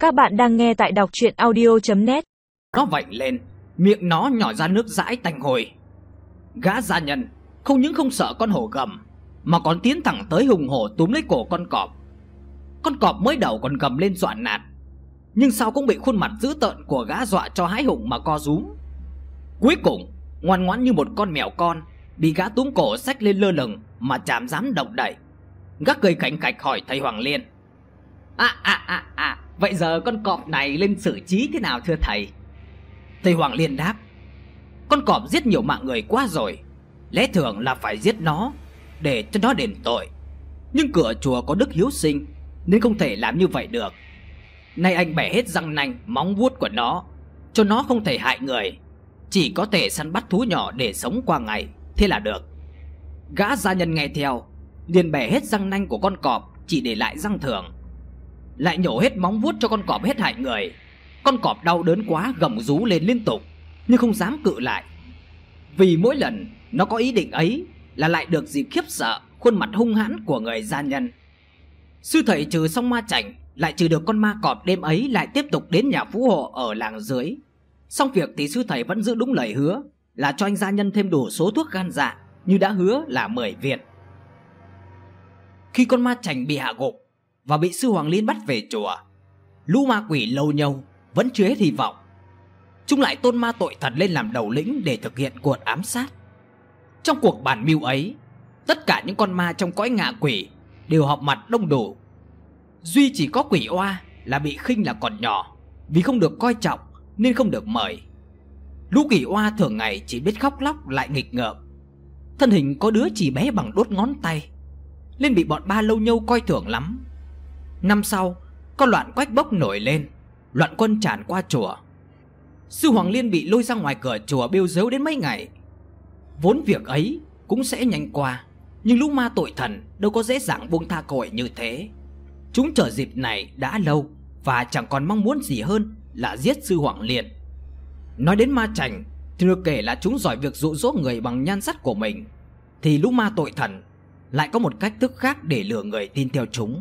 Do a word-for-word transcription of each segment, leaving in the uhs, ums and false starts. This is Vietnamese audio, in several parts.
Các bạn đang nghe tại đọc truyện audio chấm net. Nó vảnh lên, miệng nó nhỏ ra nước dãi tanh hôi. Gã gia nhân không những không sợ con hổ gầm, mà còn tiến thẳng tới hùng hổ túm lấy cổ con cọp. Con cọp mới đầu còn gầm lên dọa nạt, nhưng sau cũng bị khuôn mặt dữ tợn của gã dọa cho hãi hùng mà co rúm. Cuối cùng ngoan ngoãn như một con mèo con, bị gã túm cổ xách lên lơ lửng mà chả dám động đậy. Gã cười cảnh cạch hỏi thầy Hoàng Liên: À à à à, vậy giờ con cọp này lên xử trí thế nào thưa thầy? Thầy Hoàng Liên đáp: Con cọp giết nhiều mạng người quá rồi, lẽ thường là phải giết nó để cho nó đền tội. Nhưng cửa chùa có đức hiếu sinh nên không thể làm như vậy được. Nay anh bẻ hết răng nanh móng vuốt của nó, cho nó không thể hại người, chỉ có thể săn bắt thú nhỏ để sống qua ngày, thế là được. Gã gia nhân nghe theo, liền bẻ hết răng nanh của con cọp, chỉ để lại răng thường. Lại nhổ hết móng vuốt cho con cọp hết hại người. Con cọp đau đớn quá gầm rú lên liên tục, nhưng không dám cự lại, vì mỗi lần nó có ý định ấy là lại được dịp khiếp sợ khuôn mặt hung hãn của người gia nhân. Sư thầy trừ xong ma chảnh, lại trừ được con ma cọp, đêm ấy lại tiếp tục đến nhà phú hộ ở làng dưới. Xong việc thì sư thầy vẫn giữ đúng lời hứa là cho anh gia nhân thêm đủ số thuốc gan dạ như đã hứa là mười viên. Khi con ma chảnh bị hạ gục và bị sư Hoàng Liên bắt về chùa, lũ ma quỷ lâu nhâu vẫn chưa hết hy vọng. Chúng lại tôn ma tội thần lên làm đầu lĩnh để thực hiện cuộc ám sát. Trong cuộc bàn mưu ấy, tất cả những con ma trong cõi ngạ quỷ đều họp mặt đông đủ. Duy chỉ có quỷ oa là bị khinh là còn nhỏ, vì không được coi trọng nên không được mời. Lũ quỷ oa thường ngày chỉ biết khóc lóc lại nghịch ngợm, thân hình có đứa chỉ bé bằng đốt ngón tay, nên bị bọn ba lâu nhâu coi thường lắm. Năm sau, có loạn quách bốc nổi lên, loạn quân tràn qua chùa. Sư Hoàng Liên bị lôi ra ngoài cửa chùa bêu dếu đến mấy ngày. Vốn việc ấy cũng sẽ nhanh qua, nhưng lũ ma tội thần đâu có dễ dàng buông tha cơ hội như thế. Chúng chờ dịp này đã lâu và chẳng còn mong muốn gì hơn là giết sư Hoàng Liên. Nói đến ma chảnh thì được kể là chúng giỏi việc dụ dỗ người bằng nhan sắc của mình, thì lũ ma tội thần lại có một cách thức khác để lừa người tin theo chúng.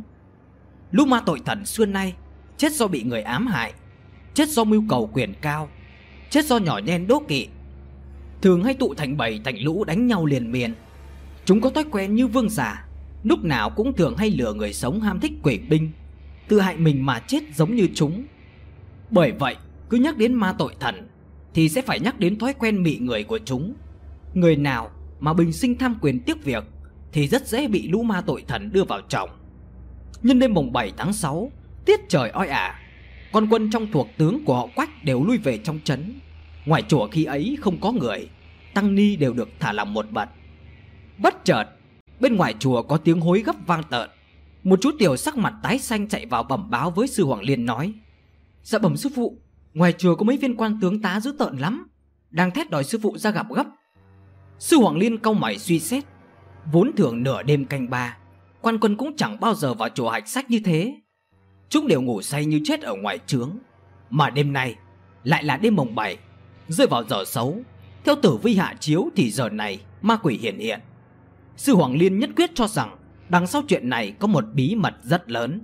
Lũ ma tội thần xưa nay chết do bị người ám hại, chết do mưu cầu quyền cao, chết do nhỏ nhen đố kỵ, thường hay tụ thành bầy thành lũ đánh nhau liền miên. Chúng có thói quen như vương giả, lúc nào cũng thường hay lừa người sống ham thích quỷ binh, tự hại mình mà chết giống như chúng. Bởi vậy cứ nhắc đến ma tội thần thì sẽ phải nhắc đến thói quen mị người của chúng. Người nào mà bình sinh tham quyền tiếc việc thì rất dễ bị lũ ma tội thần đưa vào chồng. Nhân đêm mùng bảy tháng sáu, tiết trời oi ả, con quân trong thuộc tướng của họ Quách đều lui về trong trấn. Ngoài chùa khi ấy không có người, tăng ni đều được thả lòng một bận. Bất chợt bên ngoài chùa có tiếng hối gấp vang tợn. Một chú tiểu sắc mặt tái xanh chạy vào bẩm báo với sư Hoàng Liên nói: Dạ bẩm sư phụ, ngoài chùa có mấy viên quan tướng tá dữ tợn lắm, đang thét đòi sư phụ ra gặp gấp. Sư Hoàng Liên cau mày suy xét. Vốn thường nửa đêm canh ba, quan quân cũng chẳng bao giờ vào chùa hạch sách như thế. Chúng đều ngủ say như chết ở ngoài trướng. Mà đêm nay lại là đêm mồng bảy, rơi vào giờ xấu. Theo tử vi hạ chiếu thì giờ này ma quỷ hiện hiện. Sư Hoàng Liên nhất quyết cho rằng đằng sau chuyện này có một bí mật rất lớn.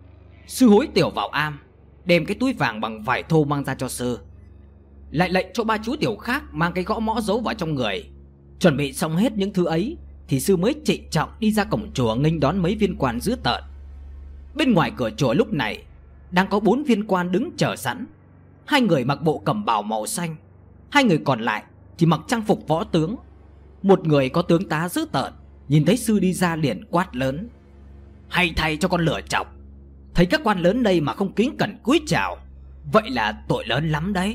Sư hối tiểu vào am, đem cái túi vàng bằng vải thô mang ra cho sư, lại lệnh cho ba chú tiểu khác mang cái gõ mõ giấu vào trong người. Chuẩn bị xong hết những thứ ấy thì sư mới trịnh trọng đi ra cổng chùa nghênh đón mấy viên quan dữ tợn. Bên ngoài cửa chùa lúc này đang có bốn viên quan đứng chờ sẵn. Hai người mặc bộ cẩm bào màu xanh, hai người còn lại thì mặc trang phục võ tướng. Một người có tướng tá dữ tợn nhìn thấy sư đi ra liền quát lớn: Hay thay cho con lửa chọc, thấy các quan lớn đây mà không kính cẩn cúi chào, vậy là tội lớn lắm đấy.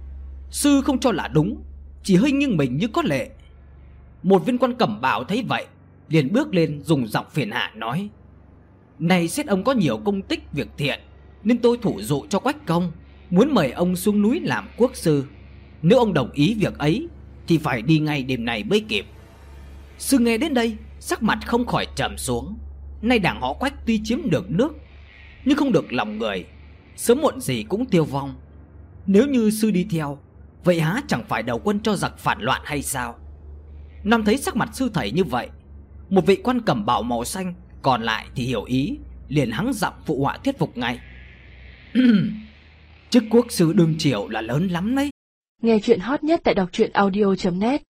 Sư không cho là đúng, chỉ hơi nghiêng mình như có lệ. Một viên quan cẩm bào thấy vậy liền bước lên dùng giọng phiền hạ nói: Này xét ông có nhiều công tích việc thiện, nên tôi thủ dụ cho Quách công, muốn mời ông xuống núi làm quốc sư. Nếu ông đồng ý việc ấy thì phải đi ngay đêm này mới kịp. Sư nghe đến đây sắc mặt không khỏi trầm xuống. Nay đảng họ Quách tuy chiếm được nước nhưng không được lòng người, sớm muộn gì cũng tiêu vong. Nếu như sư đi theo, vậy há chẳng phải đầu quân cho giặc phản loạn hay sao? Năm thấy sắc mặt sư thầy như vậy, một vị quan cẩm bào màu xanh còn lại thì hiểu ý, liền hắng giọng phụ họa thuyết phục ngay: Chức quốc sư đương triều là lớn lắm đấy. Nghe chuyện hot nhất tại đọc truyện audio chấm net.